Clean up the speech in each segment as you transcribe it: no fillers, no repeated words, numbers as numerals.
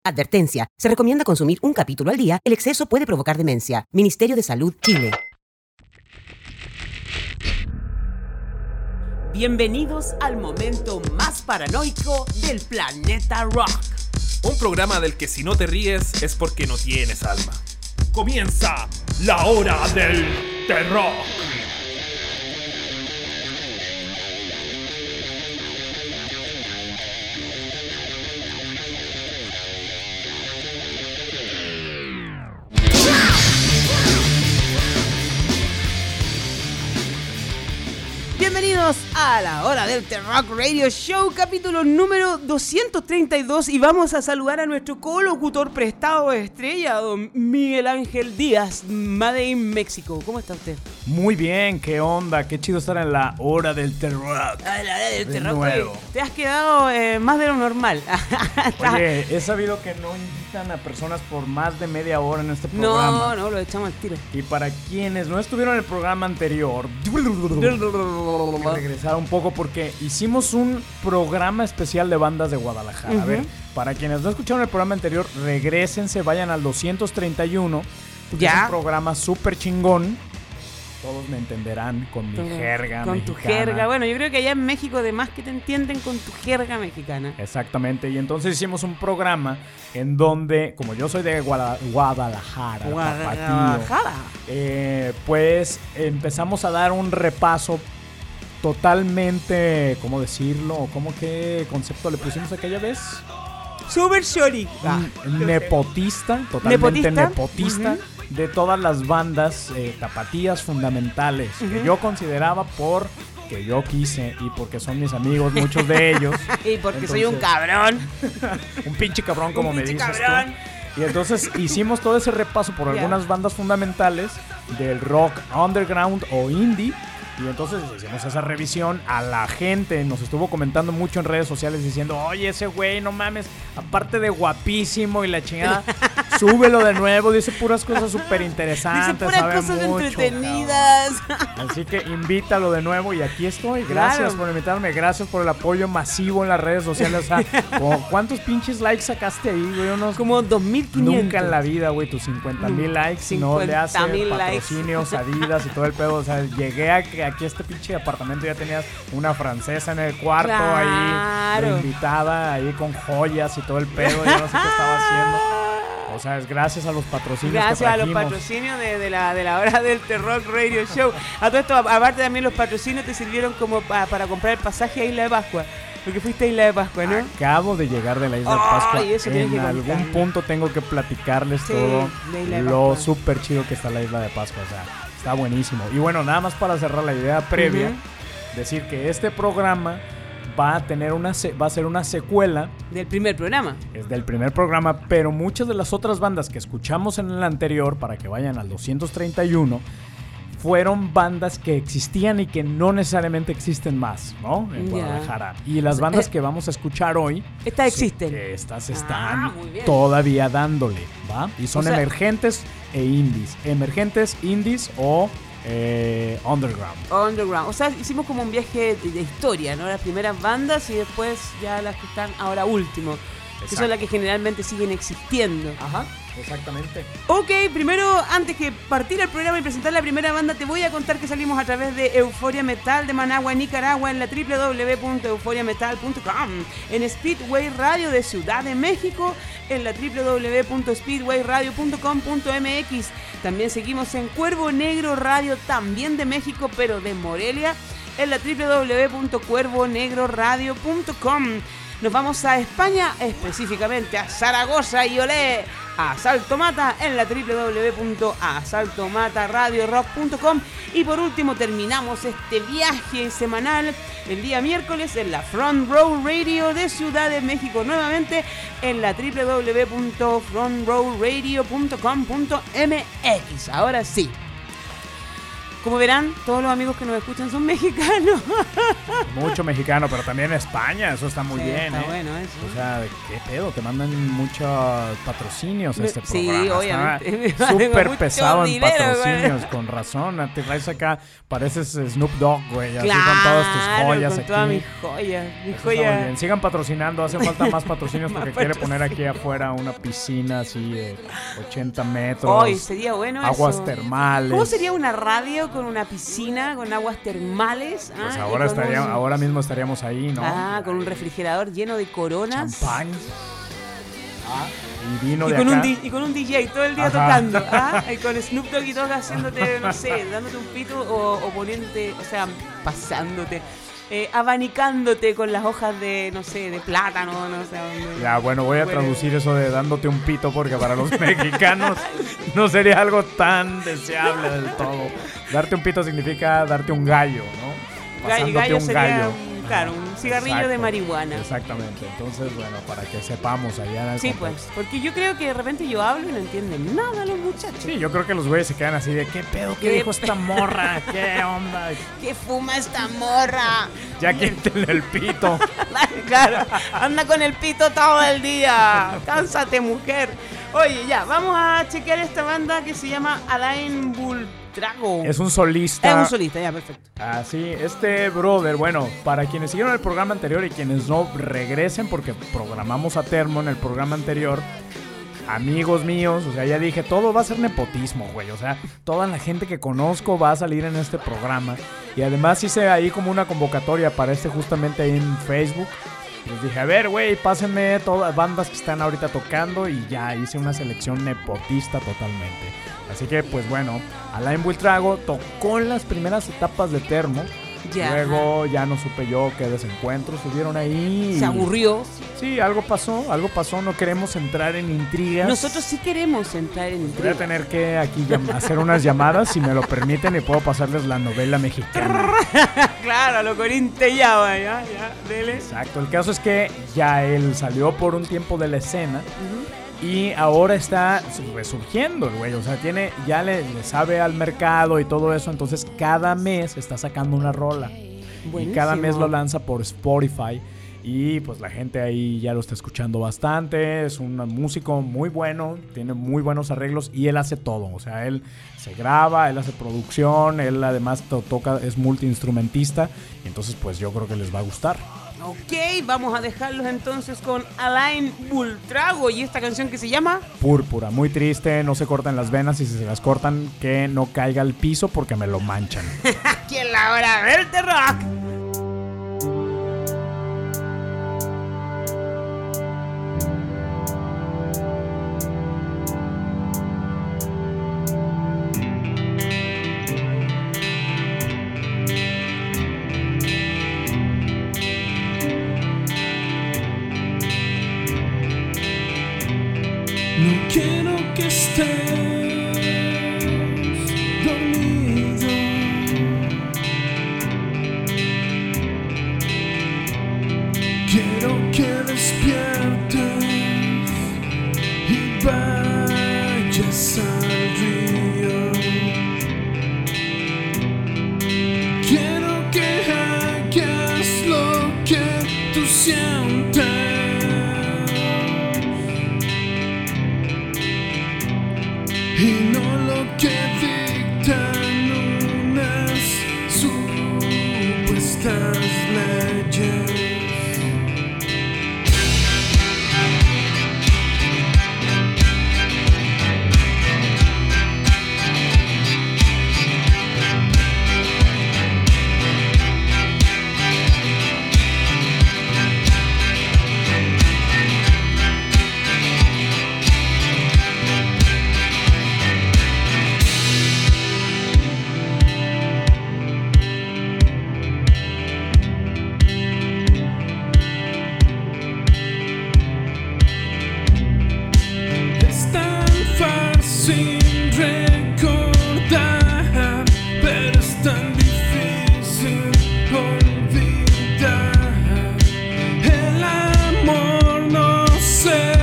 Advertencia. Se recomienda consumir un capítulo al día. El exceso puede provocar demencia. Ministerio de Salud, Chile. Bienvenidos al momento más paranoico del planeta rock. Un programa del que si no te ríes es porque no tienes alma. Comienza la hora del terror. Bienvenidos a la hora del Terrock Radio Show, capítulo número 232, y vamos a saludar a nuestro colocutor prestado de estrella, don Miguel Ángel Díaz, Made in México. ¿Cómo está usted? Muy bien, qué onda, qué chido estar en la hora del Terrock. A la hora del De Terrock. nuevo. Te has quedado más de lo normal. Oye, he sabido que no invitan a personas por más de media hora en este programa. No, lo echamos al tiro. Y para quienes no estuvieron en el programa anterior, regresar un poco porque hicimos un programa especial de bandas de Guadalajara. A ver, para quienes no escucharon el programa anterior, regrésense, vayan al 231. Ya. Es un programa súper chingón. Todos me entenderán con mi jerga Con mexicana. tu jerga. Bueno, yo creo que allá en México además que te entienden con tu jerga mexicana. Exactamente, y entonces hicimos un programa en donde, como yo soy de Guadalajara, Guadalajara. pues empezamos a dar un repaso totalmente, ¿cómo decirlo? ¿Cómo qué concepto le pusimos aquella vez? Super Shorty. Nepotista, totalmente nepotista. Uh-huh. De todas las bandas tapatías fundamentales que yo consideraba porque yo quise y porque son mis amigos, muchos de ellos. Y porque soy un cabrón. Un pinche cabrón, como me dices cabrón. tú. Y entonces hicimos todo ese repaso por algunas bandas fundamentales del rock underground o indie. Y entonces hicimos esa revisión. A la gente nos estuvo comentando mucho en redes sociales diciendo: oye, ese güey, no mames, aparte de guapísimo y la chingada, súbelo de nuevo, dice puras cosas súper interesantes. Dice puras cosas mucho, entretenidas. Cabrón. Así que invítalo de nuevo y aquí estoy. Gracias por invitarme, gracias por el apoyo masivo en las redes sociales. O sea, ¿cuántos pinches likes sacaste ahí, güey? Como 2,500. Nunca en la vida, güey, tus 50,000 likes. Si no le hace patrocinios, Adidas y todo el pedo. O sea, llegué a que aquí este pinche apartamento ya tenías una francesa en el cuarto, claro, ahí de invitada, ahí con joyas y todo el pedo. Yo no sé qué estaba haciendo. O sea, es gracias a los patrocinios. Gracias que a los patrocinios de la hora del Terrock Radio Show. A todo esto, aparte también los patrocinios te sirvieron como para comprar el pasaje a Isla de Pascua. Porque fuiste a Isla de Pascua, ¿no? Acabo de llegar de la Isla de Pascua. Y eso en algún punto tengo que platicarles todo lo súper chido que está la Isla de Pascua. O sea, está buenísimo. Y bueno, nada más para cerrar la idea previa, decir que este programa va a ser una secuela del primer programa. Es del primer programa, pero muchas de las otras bandas que escuchamos en el anterior, para que vayan al 231, fueron bandas que existían y que no necesariamente existen más, ¿no? En Guadalajara. Y las bandas que vamos a escuchar hoy... Estas existen. Estas están todavía dándole, ¿va? Y son emergentes e indies. Emergentes, indies o... underground. O sea, hicimos como un viaje de historia, ¿no? Las primeras bandas y después ya las que están ahora último. Que son las que generalmente siguen existiendo. Ajá, exactamente. Ok, primero, antes que partir el programa y presentar la primera banda, te voy a contar que salimos a través de Euforia Metal de Managua, Nicaragua, en la www.euforiametal.com, en Speedway Radio de Ciudad de México, en la www.speedwayradio.com.mx. También seguimos en Cuervo Negro Radio, también de México, pero de Morelia, en la www.cuervonegroradio.com. Nos vamos a España, específicamente a Zaragoza y olé, a Salto Mata en la www.asaltomataradiorock.com. Y por último terminamos este viaje semanal el día miércoles en la Front Row Radio de Ciudad de México, nuevamente en la www.frontrowradio.com.mx. Ahora sí. Como verán, todos los amigos que nos escuchan son mexicanos. Mucho mexicano, pero también España, eso está muy bien, está bueno eso. O sea, ¿qué pedo? Te mandan muchos patrocinios a este programa. Sí, obviamente. Está súper pesado en dinero, patrocinios, güey. con razón. Te traes acá, pareces Snoop Dogg, güey, así Claro, con todas tus joyas con aquí. todas mis joyas. Eso está muy bien. Sigan patrocinando, hacen falta más patrocinios porque quiere poner aquí afuera una piscina así de 80 metros. Hoy sería bueno aguas eso. termales. ¿Cómo sería una radio con una piscina, con aguas termales? Pues y ahora mismo estaríamos ahí, ¿no? Con un refrigerador lleno de coronas. Champán. Y vino Y de con, acá. y con un DJ todo el día Ajá. tocando. Y con Snoop Dogg y todo haciéndote, no sé, dándote un pito o poniéndote, o sea, pasándote. Abanicándote con las hojas de, no sé, de plátano, no sé. Ya, bueno, voy a traducir eso de dándote un pito porque para los mexicanos no sería algo tan deseable del todo. Darte un pito significa darte un gallo, ¿no? Pasándote Gallo un sería, gallo. claro, un cigarrillo de Exacto, marihuana. Exactamente. Entonces, bueno, para que sepamos allá en el Sí, contexto. pues, porque yo creo que de repente yo hablo y no entienden nada los muchachos. Sí, yo creo que los güeyes se quedan así de ¿qué pedo? ¿Qué ¿Qué dijo esta morra? ¿Qué onda? ¿Qué fuma esta morra? Ya quítenle el pito. Claro, anda con el pito todo el día. Cánsate, mujer. Oye, ya, vamos a chequear esta banda que se llama Alain Bultrago. Es un solista. Es un solista, ya, perfecto. Así, este brother, bueno, para quienes siguieron el programa anterior y quienes no, regresen porque programamos a termo en el programa anterior. Amigos míos, o sea, ya dije, todo va a ser nepotismo, güey. O sea, toda la gente que conozco va a salir en este programa. Y además hice ahí como una convocatoria para justamente ahí en Facebook. Les dije, a ver, güey, pásenme todas bandas que están ahorita tocando. Y ya hice una selección nepotista totalmente. Así que, pues bueno, Alain Bultrago tocó en las primeras etapas de termo. Ya. Luego ya no supe yo qué desencuentros subieron ahí. Se aburrió. Sí, algo pasó, no queremos entrar en intrigas. Nosotros sí queremos entrar en Voy a intriga. tener que aquí hacer unas llamadas, si me lo permiten, y puedo pasarles la novela mexicana. Claro, lo corinte ya, dele. Exacto, el caso es que ya él salió por un tiempo de la escena y ahora está resurgiendo el güey. O sea, ya le sabe al mercado y todo eso, entonces cada mes está sacando una rola. Buenísimo. Y cada mes lo lanza por Spotify. Y pues la gente ahí ya lo está escuchando bastante. Es un músico muy bueno, tiene muy buenos arreglos y él hace todo. O sea, él se graba, él hace producción, él además toca, es multiinstrumentista. Y entonces pues yo creo que les va a gustar. Ok, vamos a dejarlos entonces con Alain Bultrago y esta canción que se llama Púrpura, muy triste, no se cortan las venas y si se las cortan que no caiga al piso porque me lo manchan. Aquí en la hora del rock. No quiero que estés dormido. Quiero que despiertes y vayas al río. Quiero que hagas lo que tú sientes. Y no lo que dictan unas supuestas leyes. Es tan fácil recordar, pero es tan difícil olvidar. El amor no se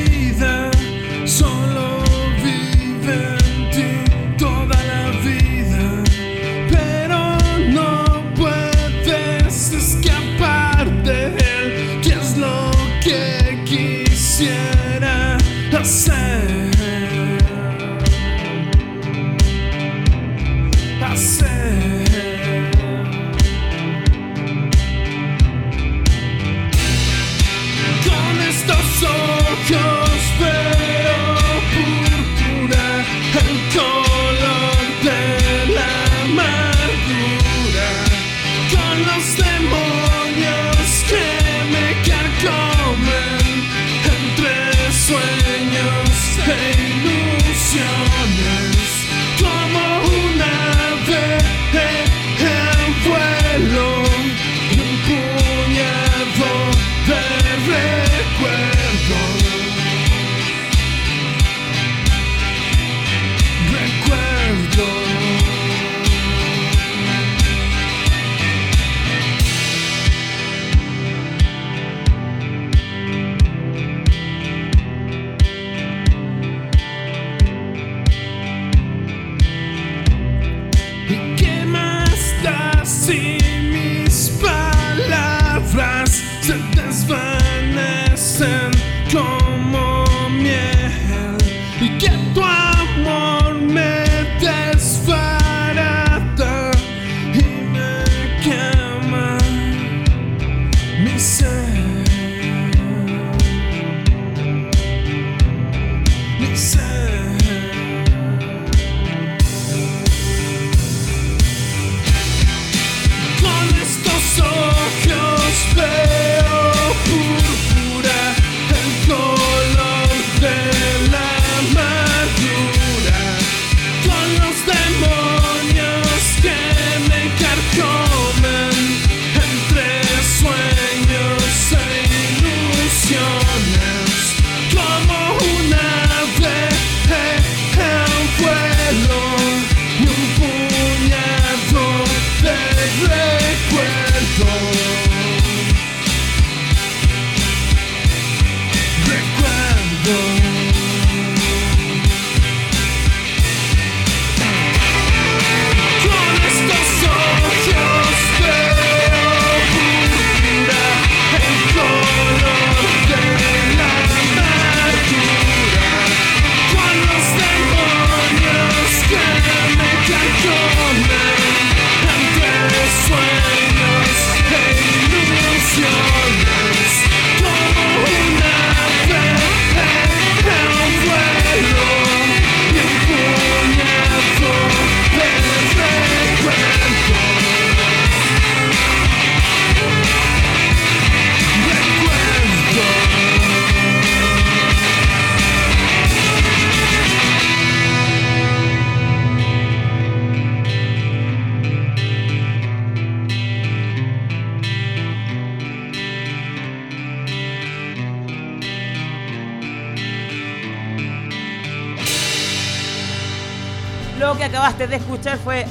olvida, solo vive en ti toda la vida. Lo que acabaste de escuchar fue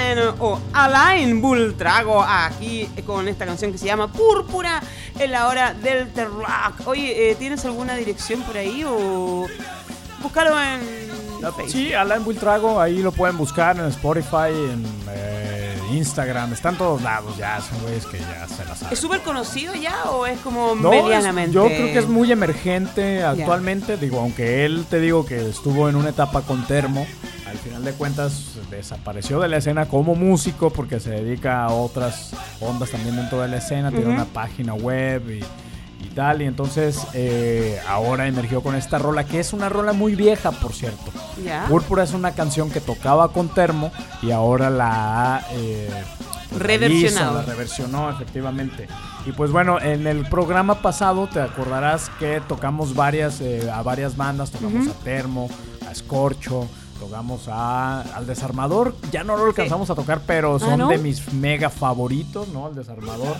Alain Bultrago, aquí con esta canción que se llama Púrpura en la hora del Terrock. Oye, ¿tienes alguna dirección por ahí o búscalo en Facebook? Sí, Alain Bultrago, ahí lo pueden buscar en Spotify, en Instagram, está en todos lados ya, son güeyes que ya se la saben. ¿Es súper conocido ya o es como No, medianamente? yo creo que es muy emergente actualmente, digo, aunque él te digo que estuvo en una etapa con Termo, al final de cuentas desapareció de la escena como músico porque se dedica a otras ondas también dentro de la escena, tiene una página web y tal, y entonces ahora emergió con esta rola, que es una rola muy vieja, por cierto. ¿Ya? Púrpura es una canción que tocaba con Termo y ahora la ha reversionado. la reversionó, efectivamente. Y pues bueno, en el programa pasado te acordarás que tocamos a varias bandas, tocamos a Termo, a Scorcho, tocamos al Desarmador, ya no lo alcanzamos a tocar, pero son de mis mega favoritos, ¿no? El Desarmador,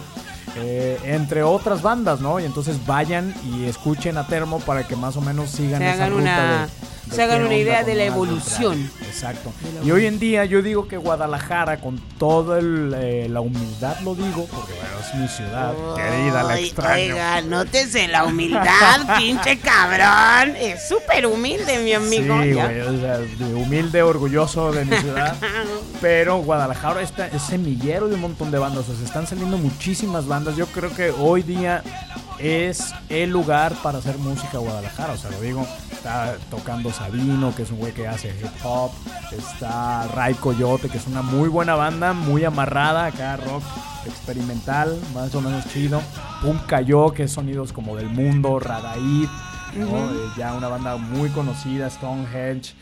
entre otras bandas, ¿no? Y entonces vayan y escuchen a Termo para que más o menos sigan esa ruta se hagan una idea de la evolución. Exacto. Y hoy en día yo digo que Guadalajara, con toda la humildad lo digo, porque bueno, es mi ciudad querida, la extraño. Oiga, nótese la humildad, pinche cabrón. Es súper humilde, mi amigo. Sí, güey, o sea, humilde, orgulloso de mi ciudad. Pero Guadalajara es semillero de un montón de bandas. O sea, se están saliendo muchísimas bandas. Yo creo que hoy día es el lugar para hacer música Guadalajara. O sea, lo digo, está tocando Sabino, que es un güey que hace hip hop. Está Ray Coyote, que es una muy buena banda, muy amarrada, acá rock experimental, más o menos chido. Pum Cayó, que es sonidos como del mundo, Radaid, ¿no? Ya una banda muy conocida, Stonehenge.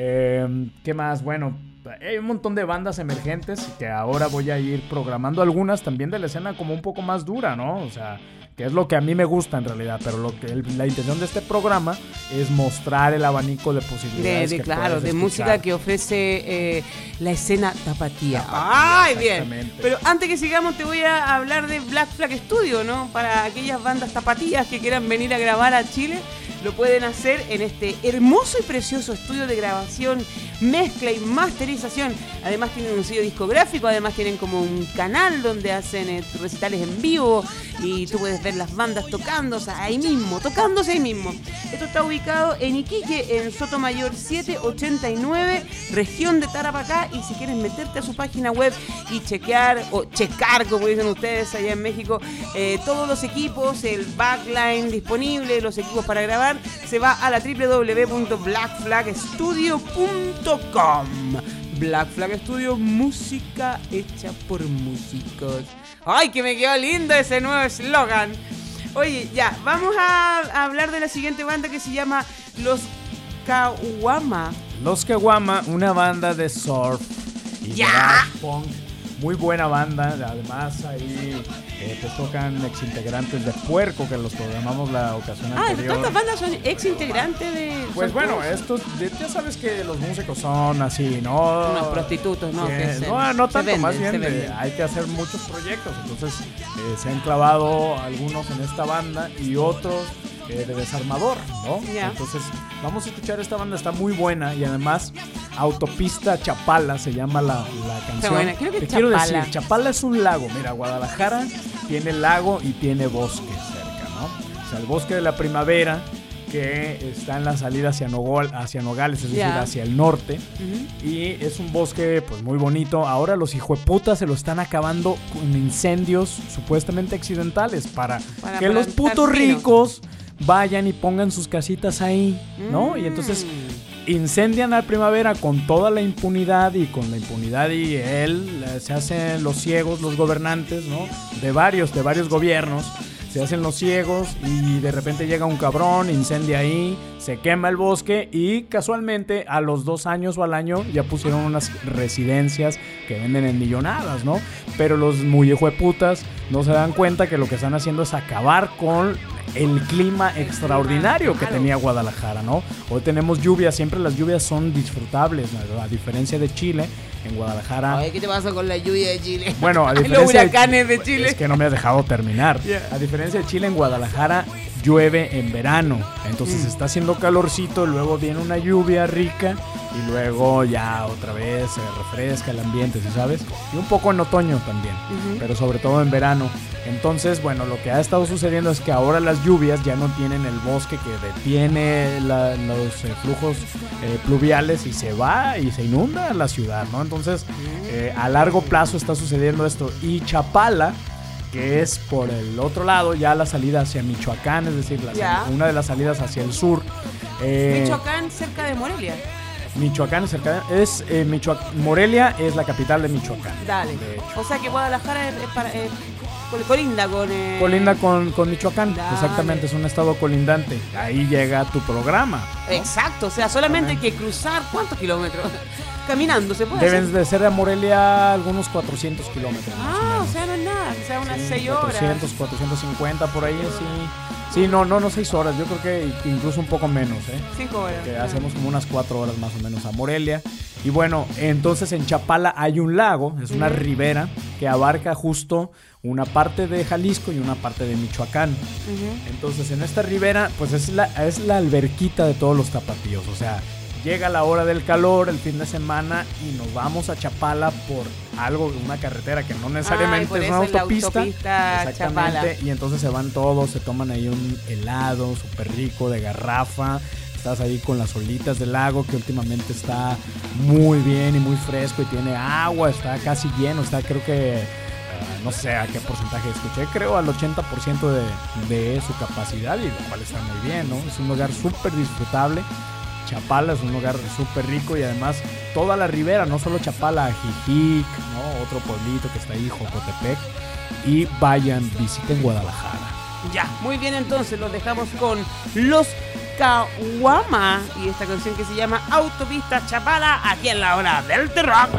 ¿Qué más? Bueno, hay un montón de bandas emergentes que ahora voy a ir programando algunas también de la escena como un poco más dura, ¿no? O sea, que es lo que a mí me gusta en realidad, pero la intención de este programa es mostrar el abanico de posibilidades de música que ofrece la escena tapatía. ¡Ay, bien! Pero antes que sigamos te voy a hablar de Black Flag Studio, ¿no? Para aquellas bandas tapatías que quieran venir a grabar a Chile, lo pueden hacer en este hermoso y precioso estudio de grabación, mezcla y masterización. Además tienen un sello discográfico, además tienen como un canal donde hacen recitales en vivo y tú puedes ver las bandas tocándose ahí mismo. Esto está ubicado en Iquique, en Sotomayor 789, región de Tarapacá. Y si quieres meterte a su página web y checar, como dicen ustedes allá en México, todos los equipos, el backline disponible, los equipos para grabar, se va a la www.blackflagstudio.com. Black Flag Studio, música hecha por músicos. ¡Ay, que me quedó lindo ese nuevo eslogan! Oye, ya, vamos a hablar de la siguiente banda que se llama Los Caguama. Los Caguama, una banda de surf y garage punk. Muy buena banda, además ahí pues tocan exintegrantes de Puerco, que los programamos la ocasión anterior. ¿Cuántas bandas son exintegrantes de...? Pues bueno, estos, ya sabes que los músicos son así, ¿no? Unos prostitutos, ¿no? No tanto, más bien hay que hacer muchos proyectos, entonces se han clavado algunos en esta banda y otros de Desarmador, ¿no? Yeah. Entonces vamos a escuchar esta banda, está muy buena y además Autopista Chapala se llama la canción. Buena. Creo que quiero decir, Chapala es un lago. Mira, Guadalajara tiene lago y tiene bosque cerca, ¿no? O sea, el bosque de la Primavera, que está en la salida hacia Nogales, es decir, hacia el norte. Y es un bosque pues muy bonito. Ahora los hijueputas se lo están acabando con incendios supuestamente accidentales para que los putos ricos vayan y pongan sus casitas ahí, ¿no? Y entonces incendian a Primavera con toda la impunidad y se hacen los ciegos, los gobernantes, ¿no? De varios gobiernos. Se hacen los ciegos y de repente llega un cabrón, incendia ahí, se quema el bosque y casualmente a los 2 años o al año ya pusieron unas residencias que venden en millonadas, ¿no? Pero los muy hijueputas no se dan cuenta que lo que están haciendo es acabar con el clima extraordinario que tenía Guadalajara, ¿no? Hoy tenemos lluvia, siempre las lluvias son disfrutables, ¿no? A diferencia de Chile, en Guadalajara... Ay, ¿qué te pasa con la lluvia de Chile? Bueno, a diferencia los huracanes de Chile. Es que no me has dejado terminar. A diferencia de Chile, en Guadalajara llueve en verano, entonces está haciendo calorcito, luego viene una lluvia rica y luego ya otra vez se refresca el ambiente, ¿sí sabes? Y un poco en otoño también, pero sobre todo en verano. Entonces, bueno, lo que ha estado sucediendo es que ahora las lluvias ya no tienen el bosque que detiene los flujos pluviales y se va y se inunda la ciudad, ¿no? Entonces, a largo plazo está sucediendo esto. Y Chapala, que es por el otro lado, ya la salida hacia Michoacán, es decir, una de las salidas hacia el sur. Michoacán, cerca de Morelia. Michoacán es cerca de, Morelia es la capital de Michoacán. Dale. O sea que Guadalajara colinda con... Colinda con Michoacán, Dale. Exactamente, es un estado colindante. Ahí llega tu programa, ¿no? Exacto, o sea, solamente hay que cruzar, ¿cuántos kilómetros? Caminando, ¿se puede Deben hacer? de ser de Morelia algunos 400 kilómetros. más o menos. O sea, no es nada, o sea, unas Sí, 6 horas. 400, 450 por ahí, sí. Sí, no 6 horas, yo creo que incluso un poco menos, 5 horas. que hacemos como unas 4 horas más o menos a Morelia. Y bueno, entonces en Chapala hay un lago, es una ribera que abarca justo una parte de Jalisco y una parte de Michoacán. Entonces en esta ribera pues es la alberquita de todos los tapatíos, o sea, llega la hora del calor, el fin de semana, y nos vamos a Chapala por una carretera que no necesariamente por es eso una es la autopista. autopista Exactamente, Chapala. y entonces se van todos, se toman ahí un helado súper rico de garrafa. Estás ahí con las olitas del lago, que últimamente está muy bien y muy fresco y tiene agua, está casi lleno, está creo que, no sé a qué porcentaje escuché, creo al 80% de su capacidad, y lo cual está muy bien, ¿no? Es un lugar súper disfrutable. Chapala es un lugar súper rico, y además toda la ribera, no solo Chapala, Ajijic, ¿no? Otro pueblito que está ahí, Jocotepec. Y vayan, visiten Guadalajara. Ya, muy bien, entonces los dejamos con los Caguama y esta canción que se llama Autopista Chapala, aquí en la hora del T-Rock.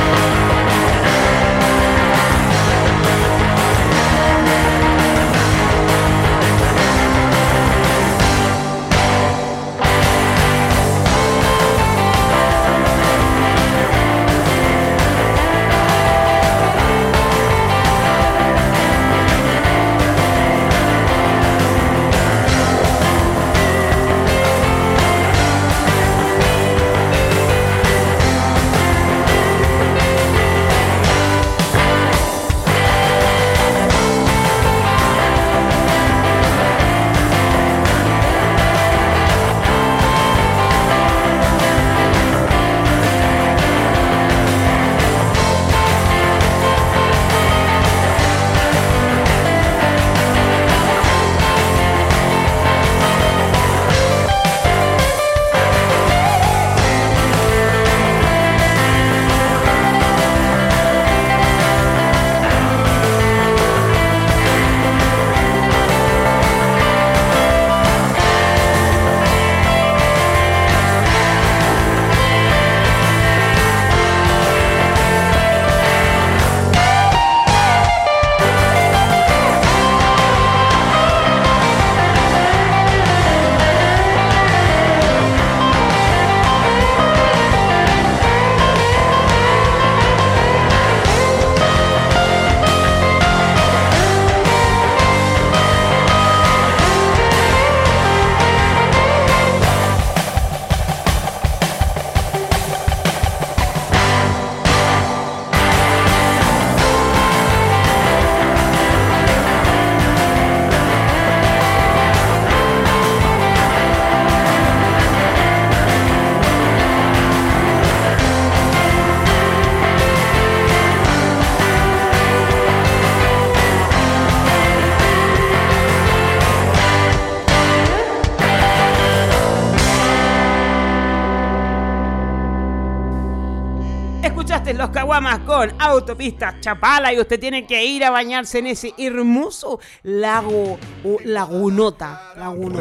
Los Caguamas con Autopista Chapala, y usted tiene que ir a bañarse en ese hermoso lago o lagunota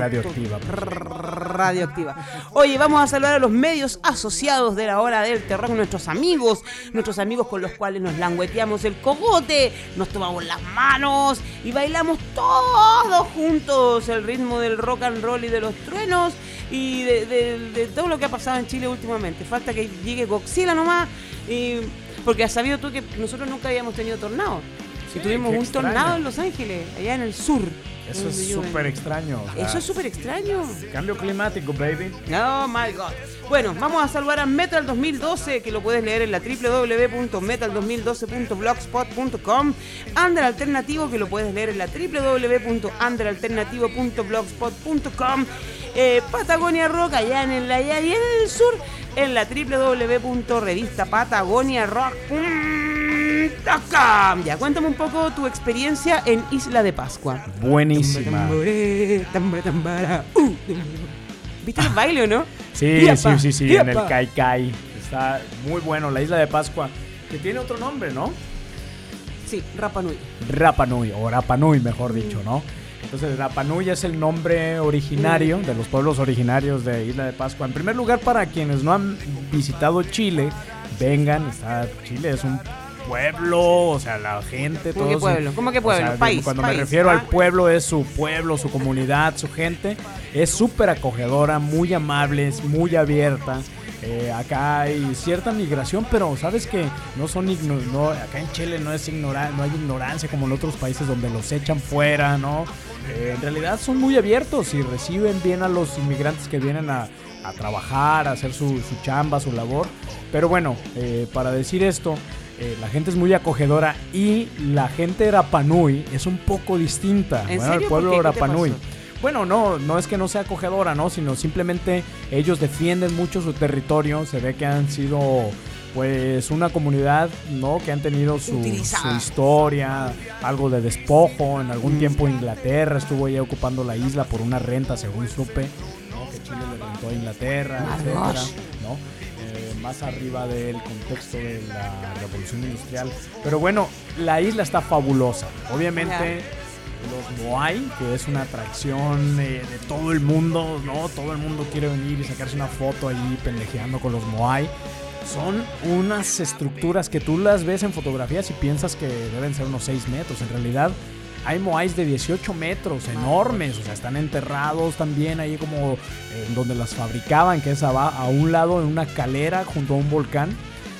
radioactiva. Oye, vamos a saludar a los medios asociados de la hora del terror, nuestros amigos con los cuales nos langueteamos el cogote, nos tomamos las manos y bailamos todos juntos el ritmo del rock and roll y de los truenos y de todo lo que ha pasado en Chile últimamente. Falta que llegue Godzilla nomás. Porque has sabido tú que nosotros nunca habíamos tenido tornado. Si tuvimos un tornado en Los Ángeles, allá en el sur. Eso es súper extraño. O sea, Eso es súper extraño. cambio climático, baby. Oh my god. Bueno, vamos a saludar a Metal 2012, que lo puedes leer en la www.metal2012.blogspot.com. Under Alternativo, que lo puedes leer en la www.underalternativo.blogspot.com. Patagonia Rock, allá en el sur, en la www.revistapatagoniarock.com. Ya, cuéntame un poco tu experiencia en Isla de Pascua. Buenísima. ¿Viste el baile o no? Sí, Yapa, en yapa. el Kai Kai. Está muy bueno, la Isla de Pascua, que tiene otro nombre, ¿no? Sí, Rapa Nui. Rapa Nui, o Rapa Nui, mejor dicho, ¿no? Entonces, Rapa Nui es el nombre originario de los pueblos originarios de Isla de Pascua. En primer lugar, para quienes no han visitado Chile, vengan. Chile es un pueblo, o sea, la gente, ¿Cómo que todos. pueblo? ¿Cómo que pueblo? O sea, País, cuando país, me refiero ¿ah? al pueblo, es su pueblo, su comunidad, su gente. Es súper acogedora, muy amable, es muy abierta. Acá hay cierta migración, pero sabes que no son acá en Chile no hay ignorancia como en otros países donde los echan fuera, ¿no? En realidad son muy abiertos y reciben bien a los inmigrantes que vienen a trabajar, a hacer su chamba, su labor. Pero bueno, para decir esto, la gente es muy acogedora y la gente de Rapa Nui es un poco distinta. ¿En Bueno, serio? el pueblo ¿Por de qué? ¿Qué te Rapa Nui. pasó? Bueno, no es que no sea acogedora, ¿no? Sino simplemente ellos defienden mucho su territorio. Se ve que han sido, pues, una comunidad, ¿no? Que han tenido su historia, algo de despojo. En algún tiempo Inglaterra estuvo ya ocupando la isla por una renta, según supe, ¿no? Que Chile le rentó a Inglaterra, etcétera, ¿no? Más arriba del contexto de la revolución industrial. Pero bueno, la isla está fabulosa. Obviamente los Moai, que es una atracción de todo el mundo, ¿no? Todo el mundo quiere venir y sacarse una foto ahí pendejeando con los Moai. Son unas estructuras que tú las ves en fotografías y piensas que deben ser unos 6 metros. En realidad hay Moais de 18 metros, enormes, o sea, están enterrados también ahí como donde las fabricaban, que es a un lado en una calera junto a un volcán.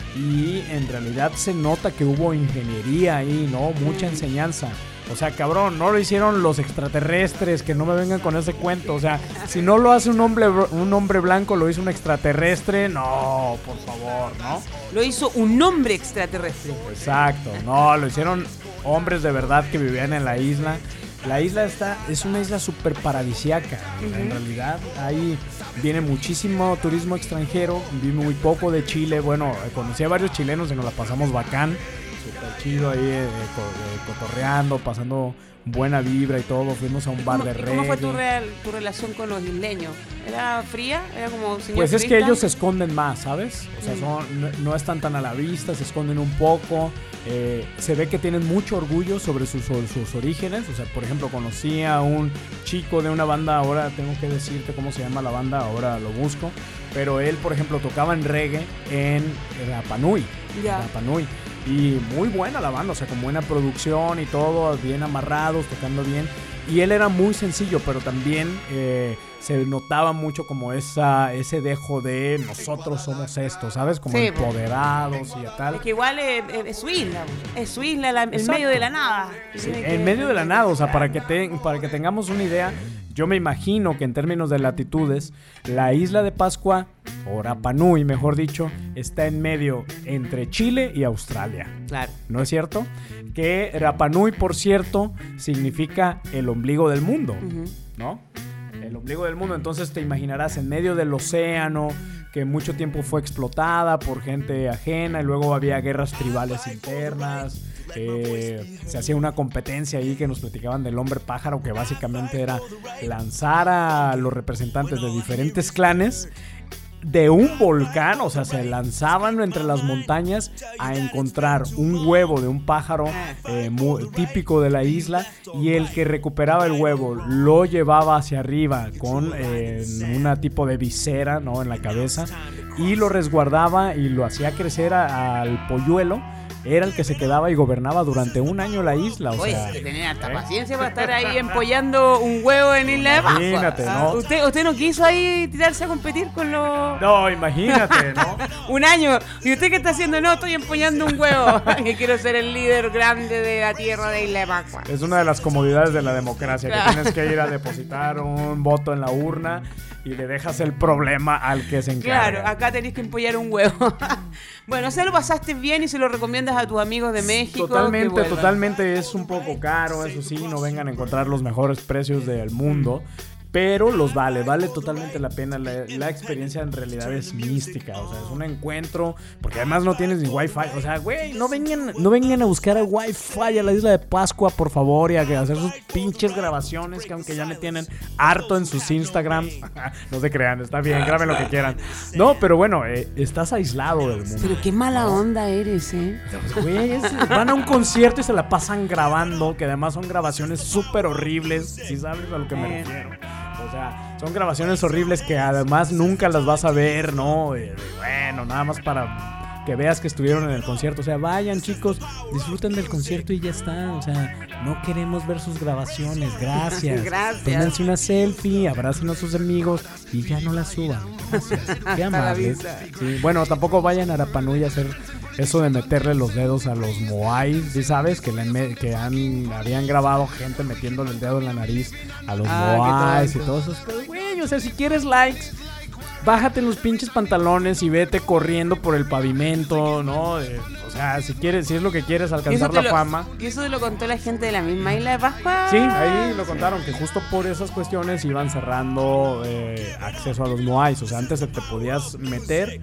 Y en realidad se nota que hubo ingeniería ahí, ¿no? Mucha enseñanza. O sea, cabrón, no lo hicieron los extraterrestres, que no me vengan con ese cuento. O sea, si no lo hace un hombre blanco, lo hizo un extraterrestre, no, por favor, ¿no? Lo hizo un hombre extraterrestre. Exacto, no, lo hicieron hombres de verdad que vivían en la isla. La isla es una isla súper paradisiaca. En realidad, ahí viene muchísimo turismo extranjero. Vi muy poco de Chile. Bueno, conocí a varios chilenos y nos la pasamos bacán. Súper chido ahí, cotorreando, pasando buena vibra y todo. Fuimos a un bar de reggae. ¿Cómo fue tu relación con los isleños? ¿Era fría? ¿Era como señor Pues es turista? que ellos se esconden más, ¿sabes? O sea, no están tan a la vista, se esconden un poco. Se ve que tienen mucho orgullo sobre sus orígenes. O sea, por ejemplo, conocí a un chico de una banda, ahora tengo que decirte cómo se llama la banda, ahora lo busco. Pero él, por ejemplo, tocaba en reggae en Rapa Nui. Ya. Rapa Nui. Y muy buena la banda, o sea, con buena producción y todo, bien amarrados, tocando bien. Y él era muy sencillo, pero también se notaba mucho como ese dejo de nosotros somos esto, ¿sabes? Como Sí, empoderados y tal. Es que igual es su isla. Es su isla en Exacto. medio de la nada. Sí, en medio de la nada, o sea, para que tengamos una idea, yo me imagino que en términos de latitudes, la isla de Pascua, o Rapa Nui, mejor dicho, está en medio entre Chile y Australia. Claro. ¿No es cierto? Que Rapa Nui, por cierto, significa el ombligo del mundo, ¿no? El ombligo del mundo, entonces te imaginarás en medio del océano, que mucho tiempo fue explotada por gente ajena y luego había guerras tribales internas. Se hacía una competencia ahí que nos platicaban del hombre pájaro, que básicamente era lanzar a los representantes de diferentes clanes de un volcán, o sea, se lanzaban entre las montañas a encontrar un huevo de un pájaro muy típico de la isla, y el que recuperaba el huevo lo llevaba hacia arriba con una tipo de visera, ¿no? En la cabeza, y lo resguardaba y lo hacía crecer al polluelo era el que se quedaba y gobernaba durante un año la isla. O Oye, sea, hay que tener harta paciencia para estar ahí empollando un huevo en Isla de Pascua. Imagínate, Ah, ¿no? ¿Usted no quiso ahí tirarse a competir con los... No, imagínate, ¿no? Un año. ¿Y usted qué está haciendo? No, estoy empollando un huevo. Que quiero ser el líder grande de la tierra de Isla de Pascua. Es una de las comodidades de la democracia, Claro. que tienes que ir a depositar un voto en la urna y le dejas el problema al que se encarga. Claro, acá tenés que empollar un huevo. Bueno, se lo pasaste bien y se lo recomiendas a tus amigos de México. que Totalmente, vuelvan. totalmente. Es un poco caro, eso sí, no vengan a encontrar los mejores precios del mundo. Pero los vale totalmente la pena. La experiencia en realidad es mística. O sea, es un encuentro. Porque además no tienes ni wifi. O sea, güey, no vengan a buscar a wifi a la isla de Pascua, por favor. Y a hacer sus pinches grabaciones. Que aunque ya me tienen harto en sus Instagrams. No se crean, está bien, graben lo que quieran. No, pero bueno, estás aislado del mundo. Pero qué mala onda eres, ¿eh? Güey, van a un concierto y se la pasan grabando. Que además son grabaciones súper horribles. Si sabes a lo que me refiero. O sea, son grabaciones horribles que además nunca las vas a ver, ¿no? Bueno, nada más para que veas que estuvieron en el concierto. O sea, vayan, chicos, disfruten del concierto y ya está. O sea, no queremos ver sus grabaciones. Gracias. Gracias. Tómense una selfie, abracen a sus amigos y ya no la suban. Gracias. Qué amables. Sí, bueno, tampoco vayan a Arapanui a hacer eso de meterle los dedos a los Moai, ¿sí sabes? Habían grabado gente metiéndole el dedo en la nariz a los Moais y todo eso. Pero, güey, o sea, si quieres likes, bájate los pinches pantalones y vete corriendo por el pavimento, ¿no? O sea, si es lo que quieres, alcanzar la fama. ¿Y eso te lo contó la gente de la misma Isla de Pascua? Sí, ahí lo contaron, que justo por esas cuestiones iban cerrando acceso a los Moais. O sea, antes te podías meter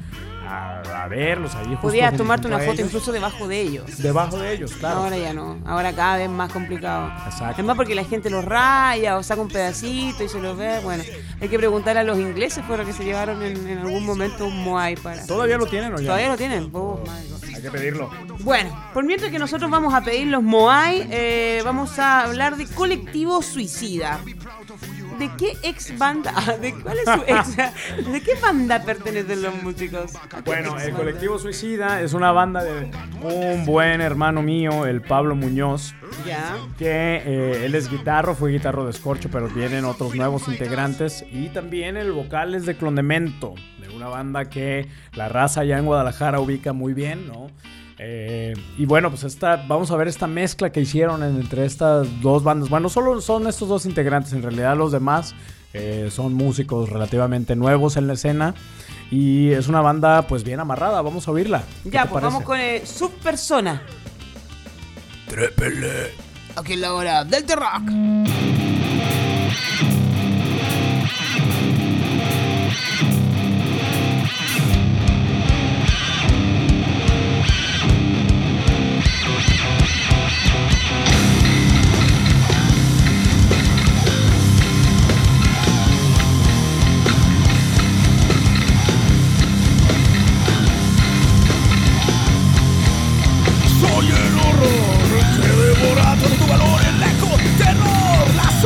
a verlos ahí justo. Podías tomarte junto una a foto ellos. incluso debajo de ellos. Debajo de ellos, claro. Ahora ya no, ahora cada vez más complicado. Exacto. Además porque la gente los raya o saca un pedacito y se los ve. Bueno, hay que preguntarle a los ingleses, fueron que se llevaron en algún momento un Moai para... ¿Todavía lo tienen o ya? ¿Todavía lo tienen? Oh, my God. Hay que pedirlo. Bueno, por mientras que nosotros vamos a pedir los Moai, vamos a hablar de Colectivo Suicida. ¿De qué ex banda? ¿De cuál es su ex? ¿De qué banda pertenecen los músicos? Bueno, el Colectivo Suicida es una banda de un buen hermano mío, el Pablo Muñoz. Ya. Que él es fue guitarro de Scorcho, pero vienen otros nuevos integrantes. Y también el vocal es de Clondemento, de una banda que la raza allá en Guadalajara ubica muy bien, ¿no? Y bueno, pues vamos a ver esta mezcla que hicieron entre estas dos bandas. Bueno, solo son estos dos integrantes, en realidad los demás son músicos relativamente nuevos en la escena. Y es una banda pues bien amarrada, vamos a oírla. Ya, pues vamos con Subpersona. Trépele. Aquí en la hora del T-Rock. Soy el horror que devora todo tu valor, el eco, terror, la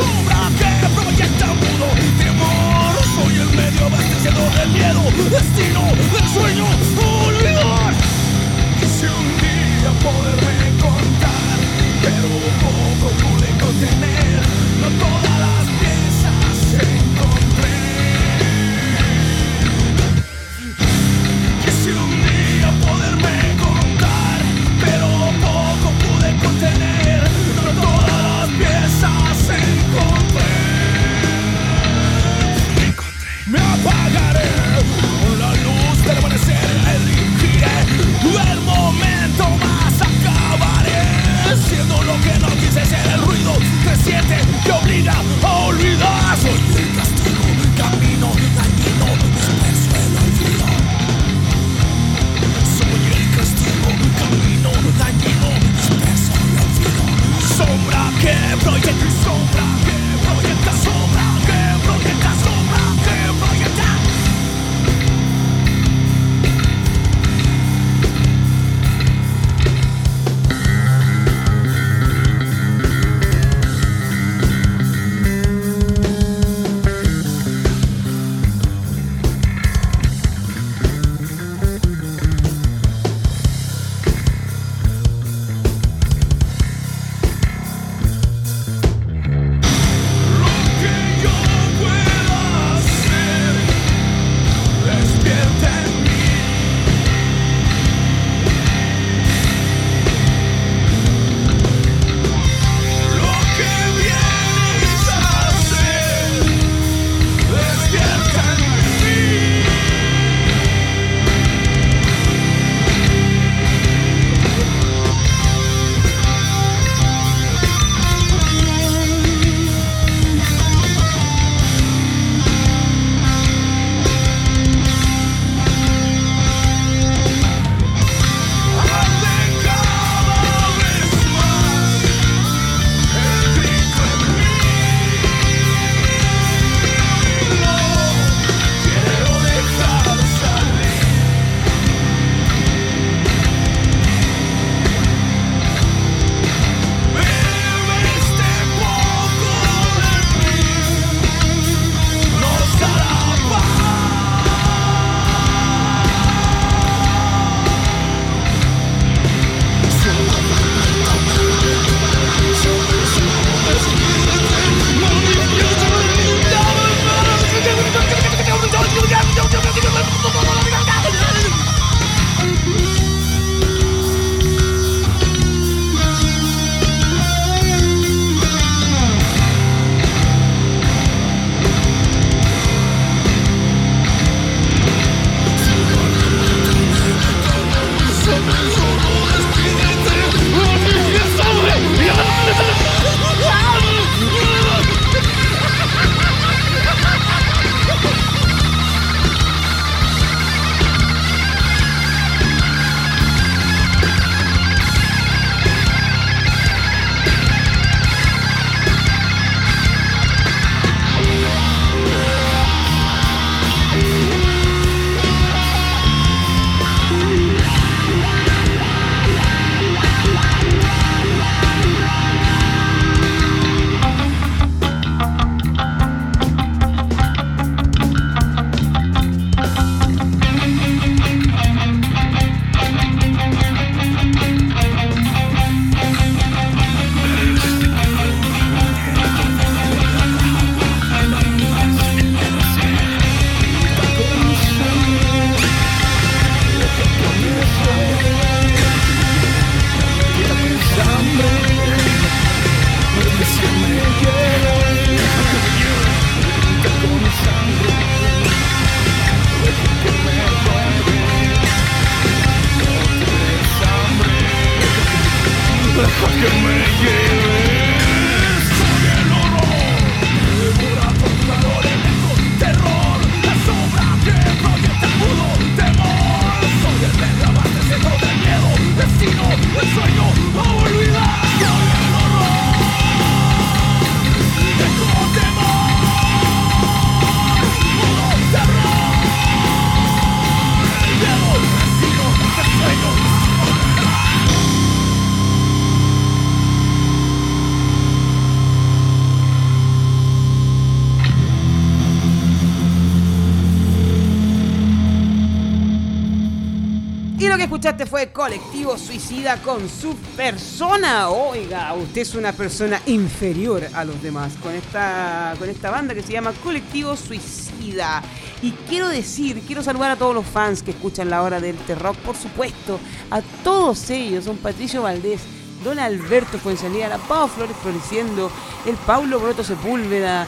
Y lo que escuchaste fue Colectivo Suicida con Su Persona. Oiga, usted es una persona inferior a los demás con esta banda que se llama Colectivo Suicida. Y quiero saludar a todos los fans que escuchan La Hora del Terrock, por supuesto, a todos ellos, don Patricio Valdés, don Alberto Fuenzalía, la Pau Flores Floreciendo, el Paulo Broto Sepúlveda,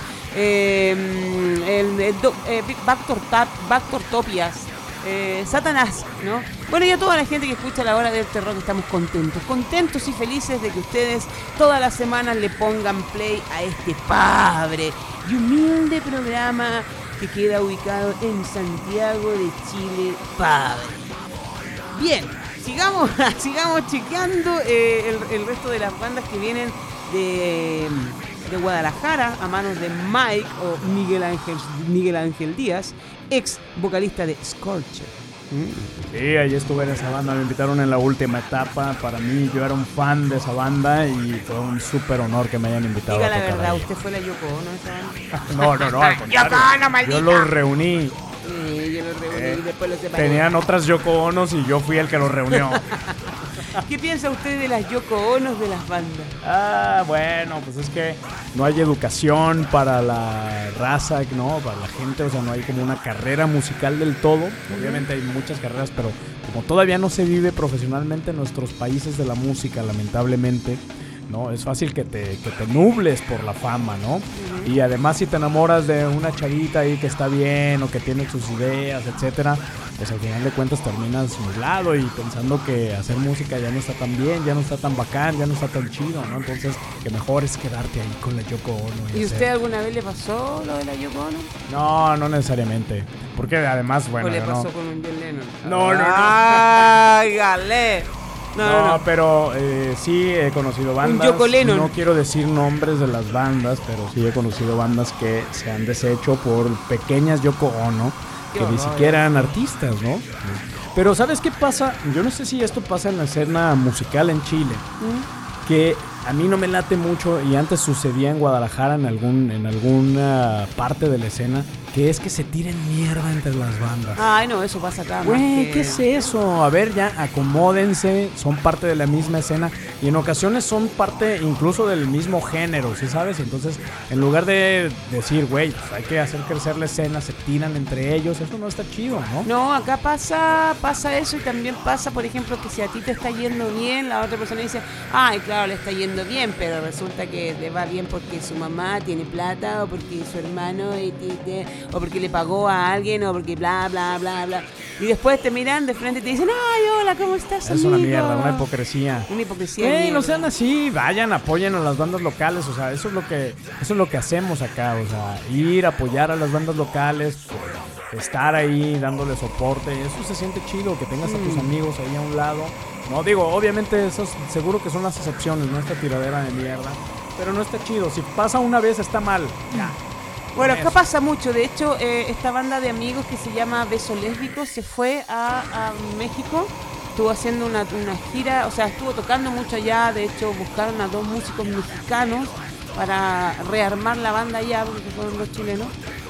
Bactor Topias, Satanás, ¿no? Bueno, y a toda la gente que escucha La Hora del Terror, estamos contentos y felices de que ustedes todas las semanas le pongan play a este pobre y humilde programa que queda ubicado en Santiago de Chile, padre. Bien, sigamos chequeando el resto de las bandas que vienen de Guadalajara a manos de Mike o Miguel Ángel Díaz, ex vocalista de Scorcher. Sí, ahí estuve en esa banda, me invitaron en la última etapa. Para mí, yo era un fan de esa banda y fue un súper honor que me hayan invitado. Diga a la tocar verdad, ahí. ¿usted fue la Yoko Ono esa banda? No, al contrario. Yo los reuní. Sí, yo los reuní y después los separé. Tenían otras Yoko Onos y yo fui el que los reunió. ¿Qué piensa usted de las Yoko Onos de las bandas? Bueno, pues es que no hay educación para la raza, ¿no? Para la gente, o sea, no hay como una carrera musical del todo. Obviamente hay muchas carreras, pero como todavía no se vive profesionalmente en nuestros países de la música, lamentablemente, ¿no? Es fácil que te nubles por la fama, ¿no? Y además si te enamoras de una chavita ahí que está bien o que tiene sus ideas, etcétera, pues al final de cuentas terminas nublado y pensando que hacer música ya no está tan bien, ya no está tan bacán, ya no está tan chido, ¿no? Entonces, que mejor es quedarte ahí con la Yoko Ono. ¿Y usted alguna vez le pasó lo de la Yoko Ono? No necesariamente. Porque además, bueno, ¿O le yo pasó no. con un John Lennon? No. ¡Ay, galé! No. Pero sí he conocido bandas. Yoko Lennon. No quiero decir nombres de las bandas, pero sí he conocido bandas que se han deshecho por pequeñas Yoko Ono, que ni siquiera eran artistas, ¿no? Pero ¿sabes qué pasa? Yo no sé si esto pasa en la escena musical en Chile, que a mí no me late mucho y antes sucedía en Guadalajara en alguna parte de la escena, que es que se tiren mierda entre las bandas. Ay, no, eso pasa acá. Güey, ¿qué es eso? A ver, ya, acomódense, son parte de la misma escena y en ocasiones son parte incluso del mismo género, ¿sí sabes? Entonces, en lugar de decir, güey, pues hay que hacer crecer la escena, se tiran entre ellos, eso no está chido, ¿no? No, acá pasa eso y también pasa, por ejemplo, que si a ti te está yendo bien, la otra persona dice, ay, claro, le está yendo bien, pero resulta que le va bien porque su mamá tiene plata o porque su hermano o porque le pagó a alguien o porque bla, bla, bla, bla. Y después te miran de frente y te dicen, ay, hola, ¿cómo estás, amigo? Es una mierda, una hipocresía. Una hipocresía. No sean así, vayan, apoyen a las bandas locales, o sea, eso es lo que hacemos acá, o sea, ir a apoyar a las bandas locales, estar ahí dándole soporte, eso se siente chido, que tengas a tus amigos ahí a un lado. No, digo, obviamente eso seguro que son las excepciones, no esta tiradera de mierda, pero no está chido, si pasa una vez está mal, ya. Bueno, acá pasa mucho. De hecho, esta banda de amigos que se llama Beso Lésbico se fue a México. Estuvo haciendo una gira, o sea, estuvo tocando mucho allá. De hecho, buscaron a 2 músicos mexicanos para rearmar la banda allá, porque fueron 2 chilenos.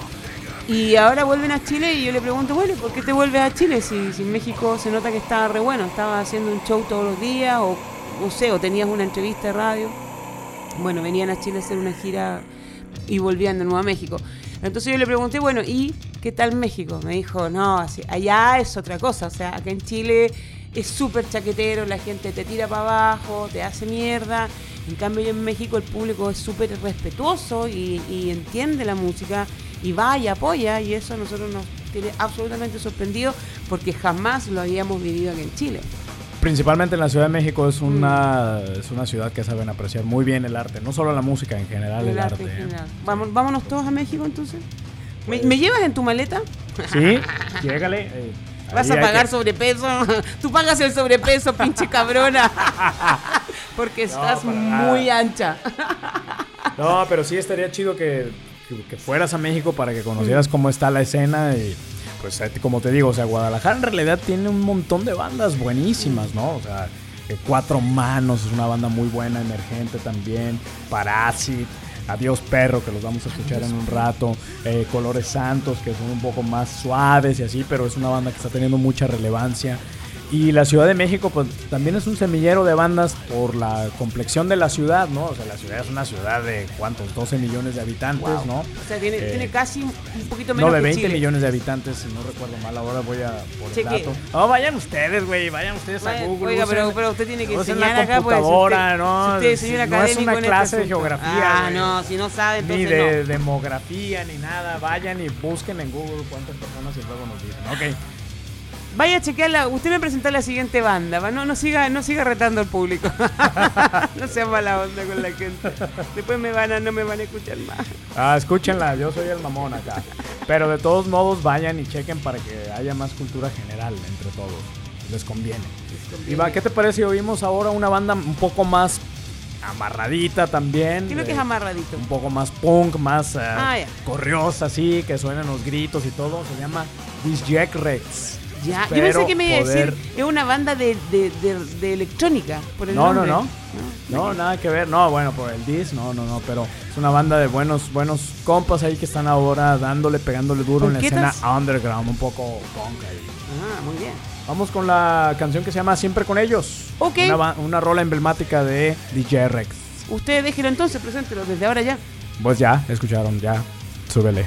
Y ahora vuelven a Chile y yo le pregunto, bueno, ¿por qué te vuelves a Chile? Si en México se nota que estaba re bueno, estaba haciendo un show todos los días, o no sé, o tenías una entrevista de radio. Bueno, venían a Chile a hacer una gira y volvían de nuevo a México. Entonces yo le pregunté, bueno, ¿y qué tal México? Me dijo, no, así, allá es otra cosa. O sea, acá en Chile es súper chaquetero, la gente te tira para abajo, te hace mierda. En cambio, yo en México el público es súper respetuoso y entiende la música y va y apoya, y eso a nosotros nos tiene absolutamente sorprendido porque jamás lo habíamos vivido aquí en Chile. principalmente en la Ciudad de México es una ciudad que saben apreciar muy bien el arte, no solo la música, en general el arte. en general. Vámonos todos a México entonces. ¿Me llevas en tu maleta? Sí, llégale. ¿Vas a pagar sobrepeso? Tú pagas el sobrepeso, pinche cabrona. Porque estás muy ancha. No, pero sí estaría chido que fueras a México para que conocieras cómo está la escena y pues como te digo, o sea, Guadalajara en realidad tiene un montón de bandas buenísimas, ¿no? O sea, Cuatro Manos es una banda muy buena, emergente también, Parásit, Adiós Perro, que los vamos a escuchar en un rato, Colores Santos, que son un poco más suaves y así, pero es una banda que está teniendo mucha relevancia. Y la Ciudad de México, pues también es un semillero de bandas por la complexión de la ciudad, ¿no? O sea, la ciudad es una ciudad de, ¿cuántos? 12 millones de habitantes, wow, ¿no? O sea, tiene casi un poquito menos de que 20 Chile. millones de habitantes, si no recuerdo mal. Ahora voy a por el Cheque. dato. No, vayan ustedes, güey, vayan ustedes a Google. Oiga, usen- pero usted tiene que usen enseñar la acá, pues. computadora, ¿no? Si usted es señor No es académico una en clase de este asunto. geografía, güey. No, si no sabe, Ni entonces de no. demografía, ni nada. Vayan y busquen en Google cuántas personas y luego nos dicen. Ok. Vaya a chequearla. Usted me presenta la siguiente banda. ¿Va? No siga retando al público. No sea mala onda con la gente. Después no me van a escuchar más. Escúchenla, yo soy el mamón acá. Pero de todos modos, vayan y chequen para que haya más cultura general entre todos. Les conviene. Iba, ¿qué te parece si oímos ahora una banda un poco más amarradita también? Creo que es amarradito. Un poco más punk, más ya. corriosa, así, que suenan los gritos y todo. Se llama Disject Rex. Ya, yo Espero pensé que me iba a decir, poder- es una banda de electrónica, por el No, nombre. no, nada que ver. No, bueno, por el disc, no, pero es una banda de buenos compas ahí que están ahora pegándole duro en la escena ¿Punquetas? underground, un poco punk ahí. Muy bien. Vamos con la canción que se llama Siempre con ellos. Ok. Una rola emblemática de DJ Rex. Usted déjelo entonces, preséntelo desde ahora ya. Pues ya, escucharon, ya, súbele.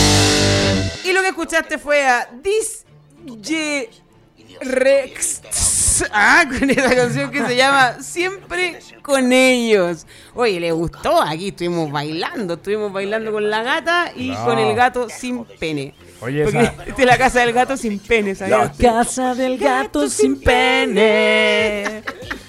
Y lo que escuchaste fue a DJ Rex Roots, con esa canción que se llama Siempre con ellos. Oye, le gustó, aquí estuvimos bailando con la gata y con el gato sin pene. Oye, porque esta es la casa del gato sin pene, ¿sabes? La casa del gato sin pene.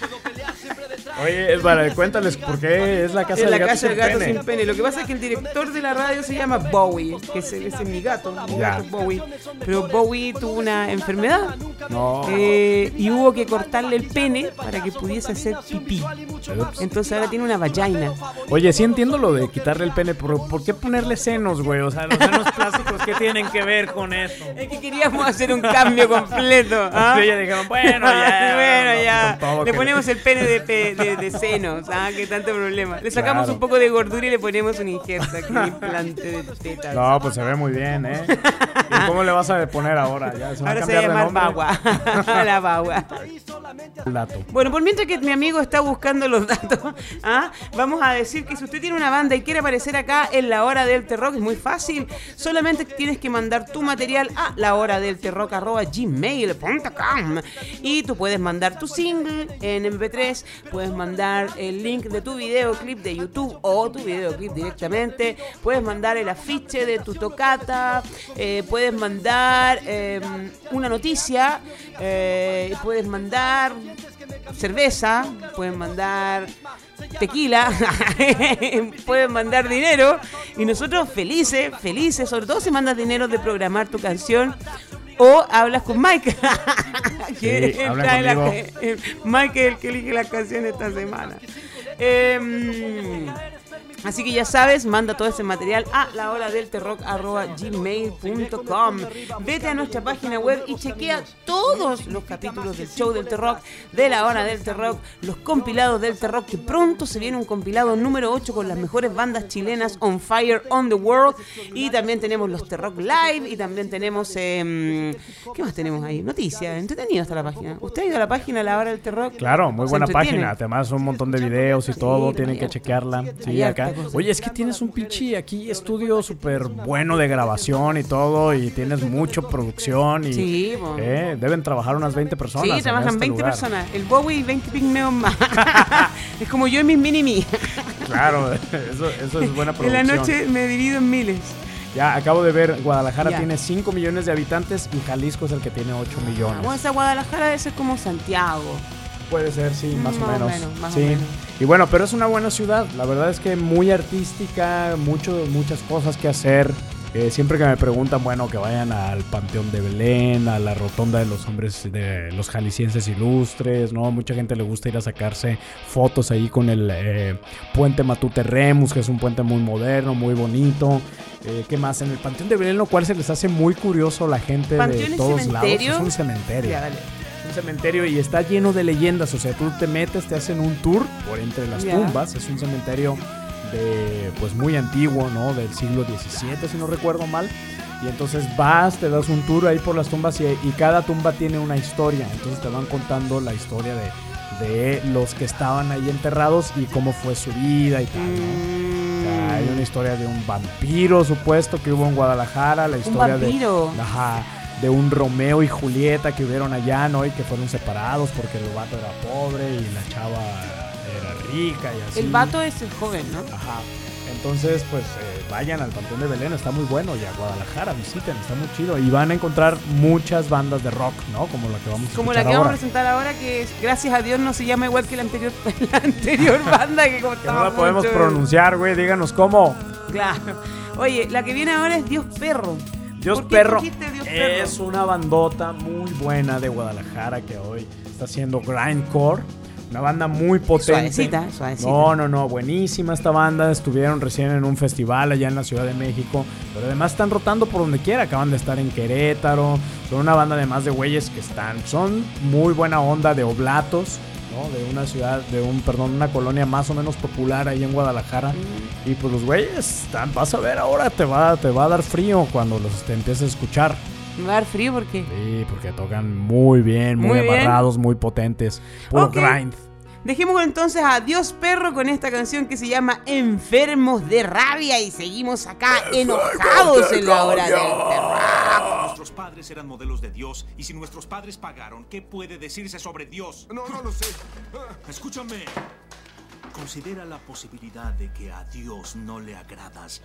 Oye, para cuéntales por qué es la casa del gato sin pene. Lo que pasa es que el director de la radio se llama Bowie, que ese es mi gato, Bowie. Pero Bowie tuvo una enfermedad. No. Y hubo que cortarle el pene para que pudiese hacer pipí. Entonces ahora tiene una vagina. Oye, sí entiendo lo de quitarle el pene, pero ¿por qué ponerle senos, güey? O sea, los senos plásticos, ¿qué tienen que ver con eso? Es que queríamos hacer un cambio completo. Sí, ya dijeron, bueno, ya. Le ponemos el pene de senos, qué tanto problema. Le sacamos un poco de gordura y le ponemos un injerto aquí, un implante de tetas. No, pues se ve muy bien, ¿eh? ¿Y cómo le vas a poner ahora? ¿Ya se va ahora a se va a llamar Bagua. La Bagua. El dato. Bueno, por mientras que mi amigo está buscando los datos, vamos a decir que si usted tiene una banda y quiere aparecer acá en La Hora del Terrock, es muy fácil. Solamente tienes que mandar tu material a lahoradelterrock@gmail.com y tú puedes mandar tu single en MP3, puedes mandar el link de tu videoclip de YouTube o tu videoclip directamente, puedes mandar el afiche de tu tocata, puedes mandar una noticia, puedes mandar cerveza, pueden mandar tequila, pueden mandar dinero y nosotros felices, sobre todo si mandas dinero de programar tu canción o hablas con Mike. Sí, Mike es el que elige las canciones esta semana. Así que ya sabes, manda todo ese material a lahoradelterrock@gmail.com. Vete a nuestra página web y chequea todos los capítulos del show del Terrock, de La Hora del Terrock, los compilados del Terrock, que pronto se viene un compilado número 8 con las mejores bandas chilenas on fire on the world. Y también tenemos los Terrock Live y también tenemos ¿qué más tenemos ahí? Noticias, entretenido está la página. ¿Usted ha ido a la página La Hora del Terrock? Claro, muy buena página, además un montón de videos y todo, tienen que chequearla. Sí, acá. Oye, es que tienes un pinche aquí estudio súper bueno de grabación y todo, y tienes mucho producción y sí, bueno. Deben trabajar unas 20 personas. Sí, trabajan 20 personas. El Bowie y 20 pigmeos más. Es como yo y mis mini-me. Claro, eso es buena producción. En la noche me divido en miles. Ya, acabo de ver, Guadalajara tiene 5 millones de habitantes y Jalisco es el que tiene 8 millones. Bueno, esa Guadalajara debe ser como Santiago. Puede ser, sí, más o menos. Sí. Y bueno, pero es una buena ciudad. La verdad es que muy artística, muchas cosas que hacer. Siempre que me preguntan, bueno, que vayan al Panteón de Belén, a la Rotonda de los Hombres de los Jaliscienses Ilustres, ¿no? Mucha gente le gusta ir a sacarse fotos ahí con el Puente Matute Remus, que es un puente muy moderno, muy bonito. ¿Qué más? En el Panteón de Belén, lo cual se les hace muy curioso a la gente de todos lados. Es un cementerio. Ya, dale. Un cementerio y está lleno de leyendas, o sea, tú te metes, te hacen un tour por entre las tumbas. Es un cementerio pues muy antiguo, ¿no? Del siglo XVII, si no recuerdo mal. Y entonces vas, te das un tour ahí por las tumbas y cada tumba tiene una historia. Entonces te van contando la historia de los que estaban ahí enterrados y cómo fue su vida y tal, ¿no? O sea, hay una historia de un vampiro supuesto que hubo en Guadalajara, la historia de un Romeo y Julieta que hubieron allá, ¿no? Y que fueron separados porque el vato era pobre y la chava era rica y así. El vato es el joven, ¿no? Ajá. Entonces, pues vayan al Panteón de Belén, está muy bueno. Y a Guadalajara, visiten, está muy chido. Y van a encontrar muchas bandas de rock, ¿no? Como la que vamos a Como la que vamos a presentar ahora, que gracias a Dios no se llama igual que la anterior banda que como que no la podemos pronunciar, güey. Díganos cómo. Claro. Oye, la que viene ahora es Dios Perro. Dios Perro es una bandota muy buena de Guadalajara que hoy está haciendo grindcore. Una banda muy potente. Suavecita. No, buenísima esta banda. Estuvieron recién en un festival allá en la Ciudad de México, pero además están rotando por donde quiera. Acaban de estar en Querétaro. Son una banda además de güeyes que son muy buena onda de oblatos, ¿no? De una ciudad, una colonia más o menos popular ahí en Guadalajara. Y pues los güeyes, vas a ver ahora, te va a dar frío cuando los empieces a escuchar. ¿Me va a dar frío por qué? Sí, porque tocan muy bien, muy amarrados, muy potentes. Puro grind. Dejemos entonces a Dios Perro con esta canción que se llama Enfermos de Rabia y seguimos acá enojados en la hora del terror. Nuestros padres eran modelos de Dios y si nuestros padres pagaron, ¿qué puede decirse sobre Dios? No lo sé. Escúchame. Considera la posibilidad de que a Dios no le agradas.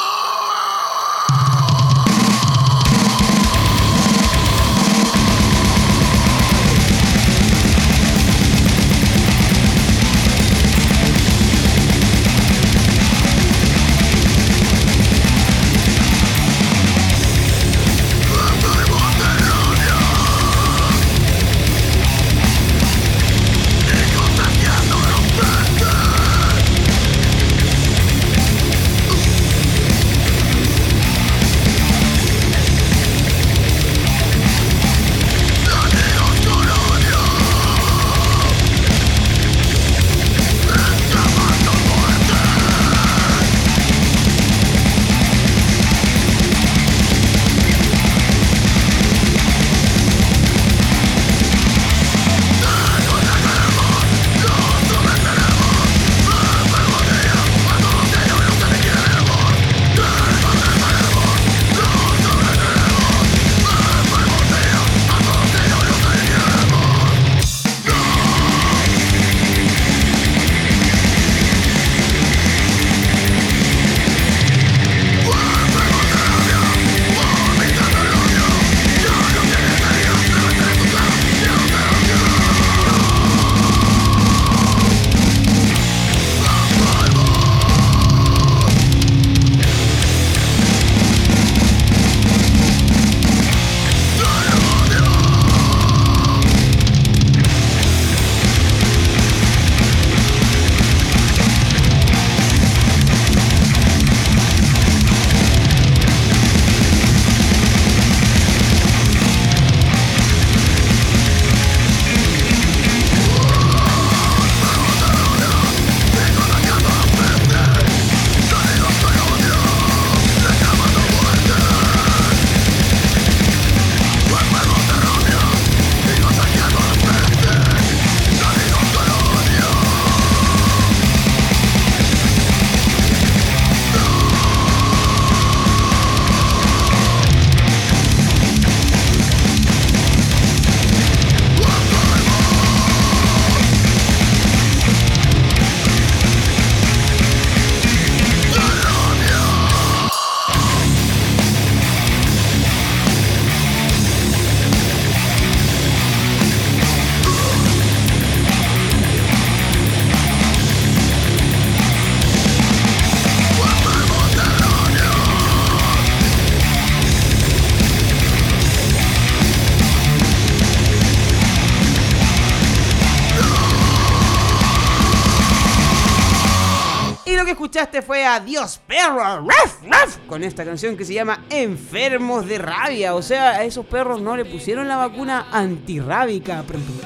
Escuchaste fue a Dios Perro, ruff, ruff, con esta canción que se llama Enfermos de Rabia. O sea, a esos perros no le pusieron la vacuna antirrábica.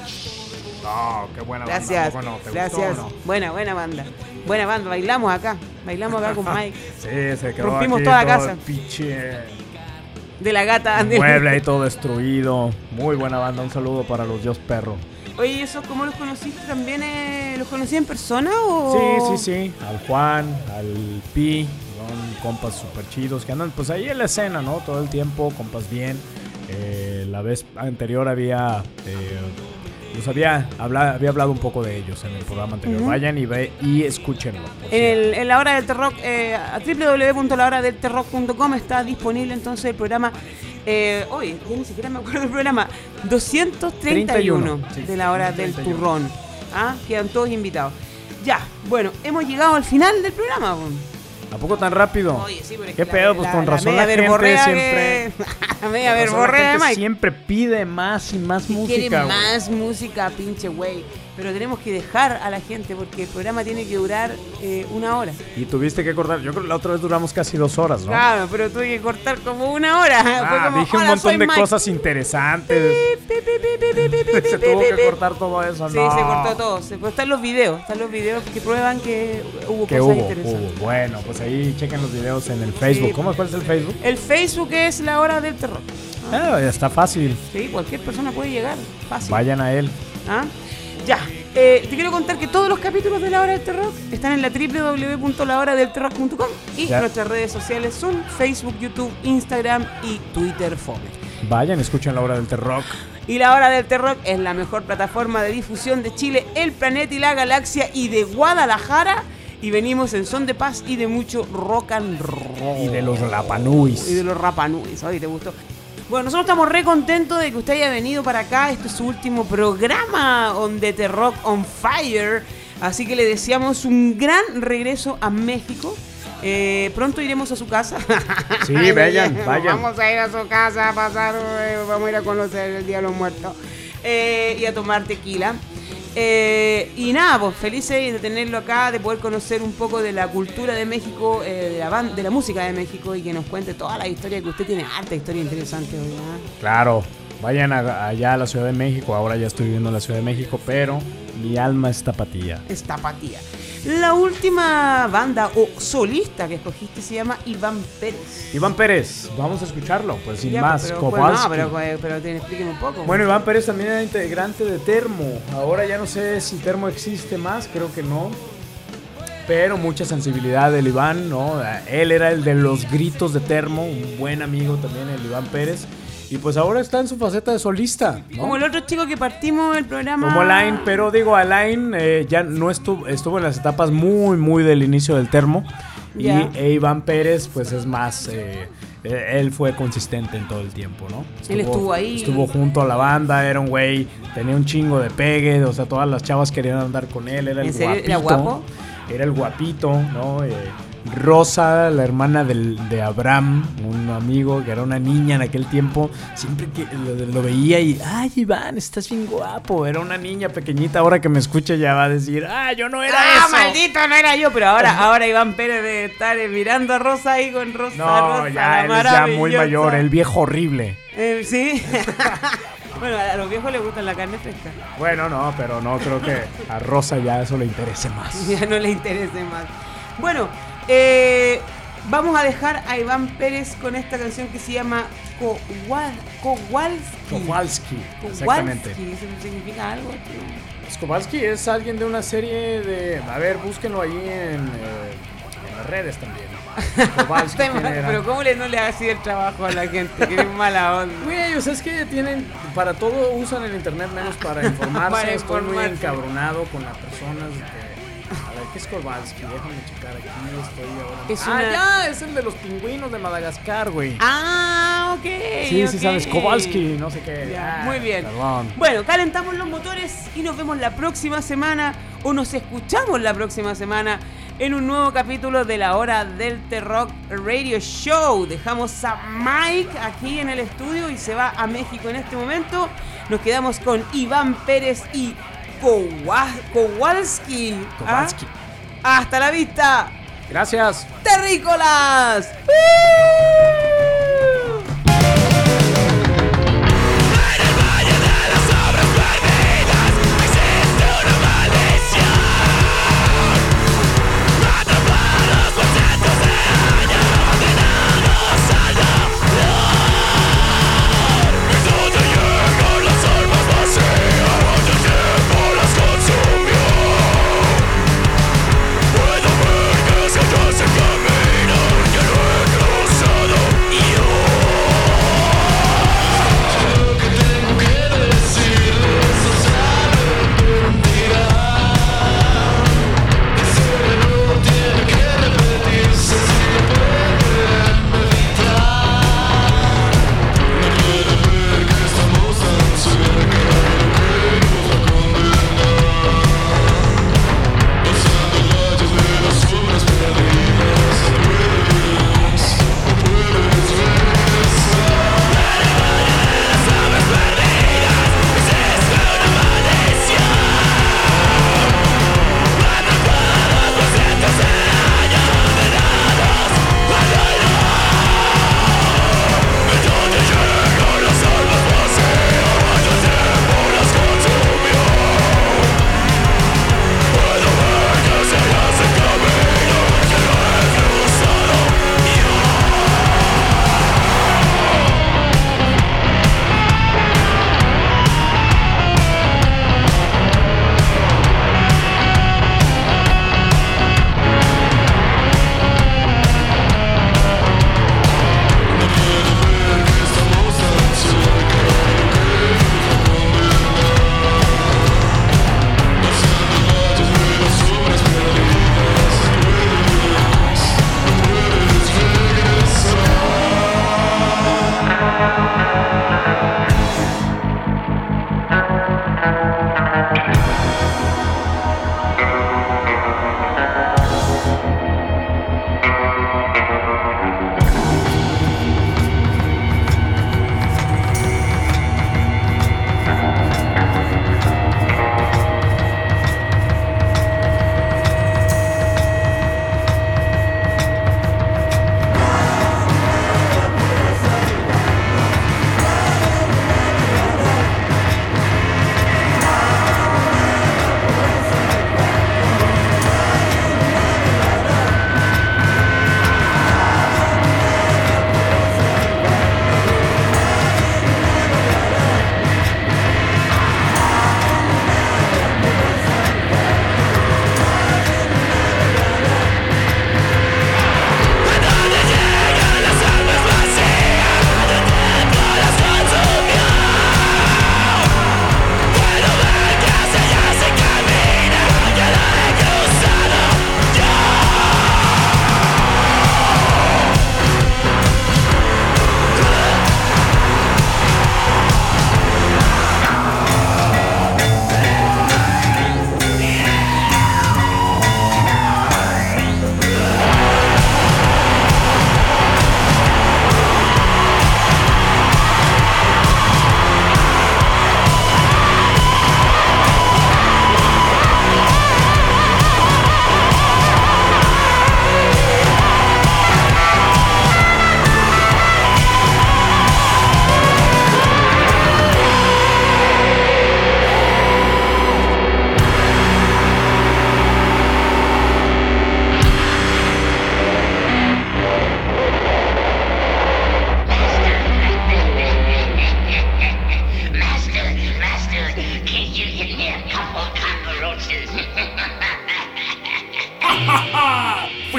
No, qué buena gracias, banda. No, ¿te gracias. gustó, no? Buena banda. Buena banda, bailamos acá con Mike. Sí, se quedó rompimos aquí toda la todo casa. El pinche de la gata. mueble ahí todo destruido. Muy buena banda, un saludo para los Dios Perro. Oye, ¿eso cómo los conociste también? ¿Los conocí en persona o...? Sí. Al Juan, al Pi, son compas súper chidos que andan pues ahí en la escena, ¿no? Todo el tiempo, compas bien. La vez anterior había hablado un poco de ellos en el programa anterior. Vayan y escúchenlo. En la hora del terrock, a www.lahoradelterrock.com está disponible entonces el programa. Hoy, ya ni siquiera me acuerdo del programa 231 de la hora del turrón. Quedan todos invitados. Ya, bueno, hemos llegado al final del programa. ¿A poco tan rápido? Oye, sí, pero es ¿Qué que pedo? Pues con razón la gente siempre... La media verborrea de Mike. Siempre pide más y más música. Quiere más música, pinche güey. Pero tenemos que dejar a la gente porque el programa tiene que durar 1 hora. Y tuviste que cortar. Yo creo que la otra vez duramos casi 2 horas, ¿no? Claro, pero tuve que cortar como 1 hora. Fue como, dije un montón de cosas interesantes. Se tuvo que cortar todo eso, ¿no? Sí, se cortó todo. Están los videos que prueban que hubo cosas interesantes. Bueno, pues ahí chequen los videos en el Facebook. Sí. ¿Cuál es el Facebook? El Facebook es La Hora del Terror. Está fácil. Sí, cualquier persona puede llegar. Fácil. Vayan a él. Ya, te quiero contar que todos los capítulos de La Hora del Terror están en la www.lahoradelterror.com y Ya. nuestras redes sociales son Facebook, YouTube, Instagram y Twitter Fome. Vayan, escuchen La Hora del Terror. Y La Hora del Terror es la mejor plataforma de difusión de Chile, el planeta y la galaxia y de Guadalajara. Y venimos en son de paz y de mucho rock and roll. Y de los Rapanuis. Y de los Rapanuis. Ay, ¿te gustó? Bueno, nosotros estamos re contentos de que usted haya venido para acá. Este es su último programa on The Rock on Fire. Así que le deseamos un gran regreso a México. Pronto iremos a su casa. Sí, vayan. Vamos a ir a su casa a pasar, vamos a ir a conocer el Día de los Muertos y a tomar tequila. Y nada, pues felices de tenerlo acá, de poder conocer un poco de la cultura de México, de la música de México y que nos cuente toda la historia, que usted tiene harta historia interesante, ¿verdad? Claro, vayan allá a la Ciudad de México. Ahora ya estoy viviendo en la Ciudad de México, pero mi alma es tapatía. Es tapatía. La última banda o solista que escogiste se llama Iván Pérez. Iván Pérez, vamos a escucharlo, pues sin Ya, más. pero, Kowalski. pero explíqueme un poco. Bueno, Iván Pérez también era integrante de Termo. Ahora ya no sé si Termo existe más, creo que no. Pero mucha sensibilidad del Iván, ¿no? Él era el de los gritos de Termo, un buen amigo también, el Iván Pérez. Y pues ahora está en su faceta de solista, ¿no? Como el otro chico que partimos el programa. Como Alain, pero digo, Alain ya no estuvo en las etapas muy del inicio del Termo. Ya. Y Iván Pérez, pues es más, él fue consistente en todo el tiempo, ¿no? Él estuvo ahí. Estuvo junto a la banda, era un güey, tenía un chingo de pegue, o sea, todas las chavas querían andar con él, era el ¿En serio? guapito. ¿Era guapo? Era el guapito, ¿no? Rosa, la hermana de Abraham, un amigo que era una niña en aquel tiempo, siempre que lo veía y, ay, Iván, estás bien guapo. Era una niña pequeñita, ahora que me escucha ya va a decir, yo no era eso. Maldito, no era yo, pero ahora Iván Pérez debe estar mirando a Rosa ahí con Rosa. No, Rosa, ya, él es ya muy mayor, el viejo horrible. Sí. Bueno, a los viejos les gusta la carne fresca. Bueno, no, pero no creo que a Rosa ya eso le interese más. Ya no le interese más. Bueno, vamos a dejar a Iván Pérez con esta canción que se llama Kowalski, exactamente. ¿Eso significa algo? Kowalski es alguien de una serie de... A ver, búsquenlo ahí en las redes también. Kowalski, ¿quién era? Pero ¿cómo no le hagas así el trabajo a la gente? Que es mala onda. Güey, o sea, es que tienen... Para todo usan el internet menos para informarse. Para Estoy muy informarse. encabronado con las personas que... A ver, ¿qué es Kowalski? Déjame checar aquí, estoy ahora... Es una- ya, es el de los pingüinos de Madagascar, güey. Ah, ok. Sí, ok. sabes, Kowalski, no sé qué. Ya, muy bien. Perdón. Bueno, calentamos los motores y nos vemos la próxima semana o nos escuchamos la próxima semana en un nuevo capítulo de La Hora del Terror Radio Show. Dejamos a Mike aquí en el estudio y se va a México en este momento. Nos quedamos con Iván Pérez y Kowalski. Kowalski. ¿Ah? Hasta la vista, Gracias. terrícolas. Puedo ver que hacia atrás el camino que lo he cruzado.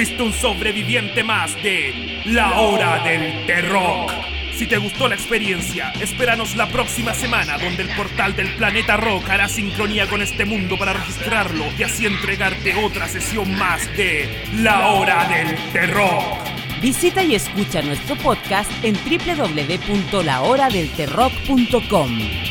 Fuiste un sobreviviente más de La Hora del Terror. Si te gustó la experiencia, espéranos la próxima semana, donde el portal del planeta Rock hará sincronía con este mundo para registrarlo y así entregarte otra sesión más de La Hora del Terror. Visita y escucha nuestro podcast en www.lahoradelterrock.com.